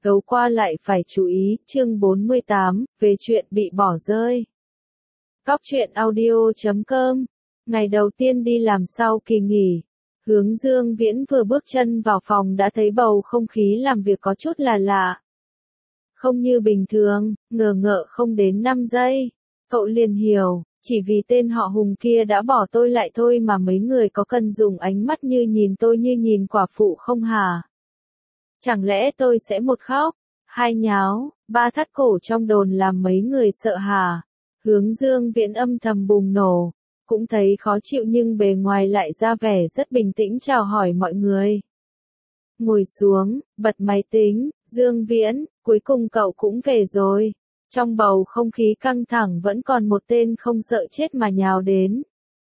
Gấu qua lại phải chú ý, chương 48, về chuyện bị bỏ rơi. Cóc truyện audio.com. Ngày đầu tiên đi làm sau kỳ nghỉ, Hướng Dương Viễn vừa bước chân vào phòng đã thấy bầu không khí làm việc có chút là lạ. Không như bình thường, ngờ ngợ không đến 5 giây. Cậu liền hiểu, chỉ vì tên họ Hùng kia đã bỏ tôi lại thôi mà mấy người có cần dùng ánh mắt như nhìn tôi như nhìn quả phụ không hả? Chẳng lẽ tôi sẽ một khóc, hai nháo, ba thắt cổ trong đồn làm mấy người sợ hả? Hướng Dương Viễn âm thầm bùng nổ, cũng thấy khó chịu nhưng bề ngoài lại ra vẻ rất bình tĩnh chào hỏi mọi người. Ngồi xuống, bật máy tính, Dương Viễn, cuối cùng cậu cũng về rồi. Trong bầu không khí căng thẳng vẫn còn một tên không sợ chết mà nhào đến.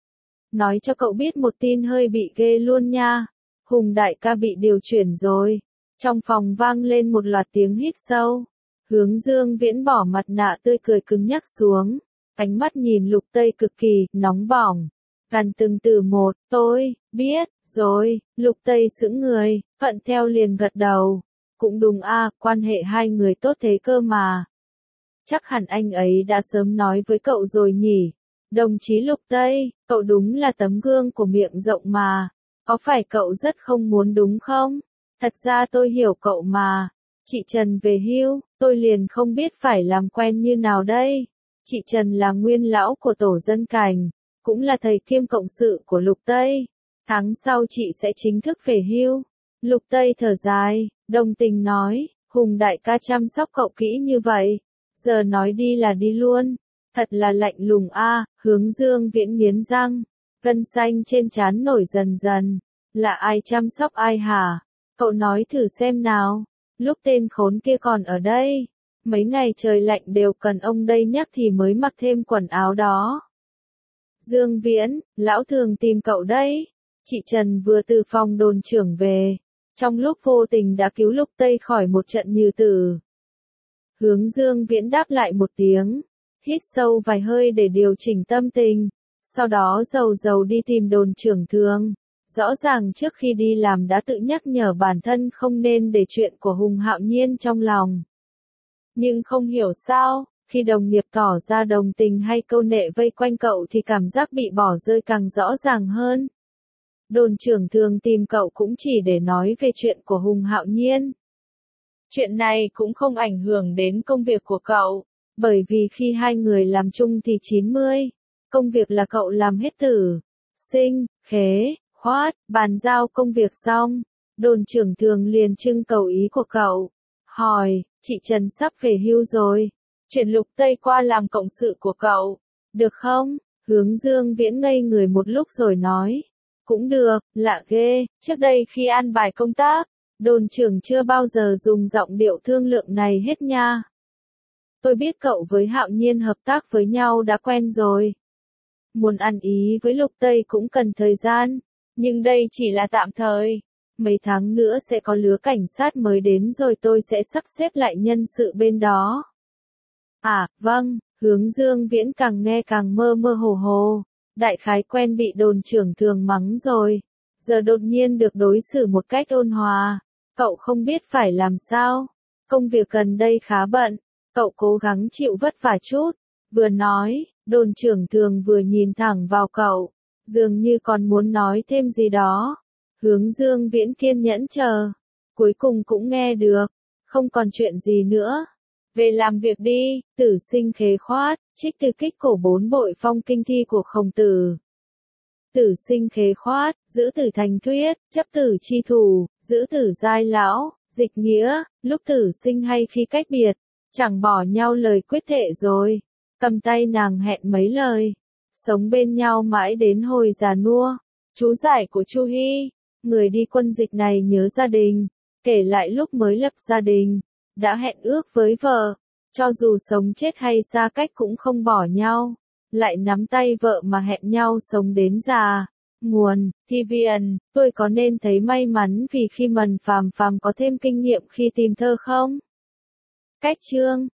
Nói cho cậu biết một tin hơi bị ghê luôn nha. Hùng đại ca bị điều chuyển rồi. Trong phòng vang lên một loạt tiếng hít sâu. Hướng Dương Viễn bỏ mặt nạ tươi cười cứng nhắc xuống. Ánh mắt nhìn Lục Tây cực kỳ nóng bỏng. Gần từng từ một, tôi biết rồi. Lục Tây sững người, thuận theo liền gật đầu. Cũng đúng a, quan hệ hai người tốt thế cơ mà. Chắc hẳn anh ấy đã sớm nói với cậu rồi nhỉ. Đồng chí Lục Tây, cậu đúng là tấm gương của miệng rộng mà. Có phải cậu rất không muốn đúng không? Thật ra tôi hiểu cậu mà. Chị Trần về hưu, tôi liền không biết phải làm quen như nào đây. Chị Trần là nguyên lão của tổ dân cảnh, cũng là thầy kiêm cộng sự của Lục Tây. Tháng sau chị sẽ chính thức về hưu. Lục Tây thở dài, đồng tình nói, Hùng đại ca chăm sóc cậu kỹ như vậy. Giờ nói đi là đi luôn. Thật là lạnh lùng a. Hướng Dương Viễn nghiến răng. Gân xanh trên trán nổi dần dần. Là ai chăm sóc ai hả? Cậu nói thử xem nào. Lúc tên khốn kia còn ở đây. Mấy ngày trời lạnh đều cần ông đây nhắc thì mới mặc thêm quần áo đó. Dương Viễn, lão thường tìm cậu đấy. Chị Trần vừa từ phòng đồn trưởng về. Trong lúc vô tình đã cứu Lục Tây khỏi một trận như tử. Hướng Dương Viễn đáp lại một tiếng. Hít sâu vài hơi để điều chỉnh tâm tình. Sau đó dầu đi tìm đồn trưởng thường. Rõ ràng trước khi đi làm đã tự nhắc nhở bản thân không nên để chuyện của Hùng Hạo Nhiên trong lòng. Nhưng không hiểu sao, khi đồng nghiệp tỏ ra đồng tình hay câu nệ vây quanh cậu thì cảm giác bị bỏ rơi càng rõ ràng hơn. Đồn trưởng thường tìm cậu cũng chỉ để nói về chuyện của Hùng Hạo Nhiên. Chuyện này cũng không ảnh hưởng đến công việc của cậu, bởi vì khi hai người làm chung thì 90, công việc là cậu làm hết tử, sinh, khế, khoát, bàn giao công việc xong. Đồn trưởng thường liền trưng cầu ý của cậu. Hỏi, chị Trần sắp về hưu rồi. Chuyển Lục Tây qua làm cộng sự của cậu. Được không? Hướng Dương Viễn ngây người một lúc rồi nói. Cũng được, lạ ghê, trước đây khi an bài công tác, đồn trưởng chưa bao giờ dùng giọng điệu thương lượng này hết nha. Tôi biết cậu với Hạo Nhiên hợp tác với nhau đã quen rồi. Muốn ăn ý với Lục Tây cũng cần thời gian, nhưng đây chỉ là tạm thời. Mấy tháng nữa sẽ có lứa cảnh sát mới đến rồi tôi sẽ sắp xếp lại nhân sự bên đó. À, vâng, Hướng Dương Viễn càng nghe càng mơ mơ hồ hồ. Đại khái quen bị đồn trưởng thường mắng rồi. Giờ đột nhiên được đối xử một cách ôn hòa. Cậu không biết phải làm sao. Công việc gần đây khá bận. Cậu cố gắng chịu vất vả chút. Vừa nói, đồn trưởng thường vừa nhìn thẳng vào cậu. Dường như còn muốn nói thêm gì đó. Hướng Dương Viễn kiên nhẫn chờ. Cuối cùng cũng nghe được. Không còn chuyện gì nữa. Về làm việc đi, tử sinh khế khoát, trích từ kích cổ 4 bội phong kinh thi của Khổng Tử. Tử sinh khế khoát, giữ tử thành thuyết, chấp tử chi thủ, giữ tử giai lão, dịch nghĩa, lúc tử sinh hay khi cách biệt, chẳng bỏ nhau lời quyết thệ rồi. Cầm tay nàng hẹn mấy lời. Sống bên nhau mãi đến hồi già nua. Chú giải của Chu Hy. Người đi quân dịch này nhớ gia đình. Kể lại lúc mới lập gia đình. Đã hẹn ước với vợ. Cho dù sống chết hay xa cách cũng không bỏ nhau. Lại nắm tay vợ mà hẹn nhau sống đến già. Nguồn, TVN, tôi có nên thấy may mắn vì khi Mần Phàm Phàm có thêm kinh nghiệm khi tìm thơ không? Cách chương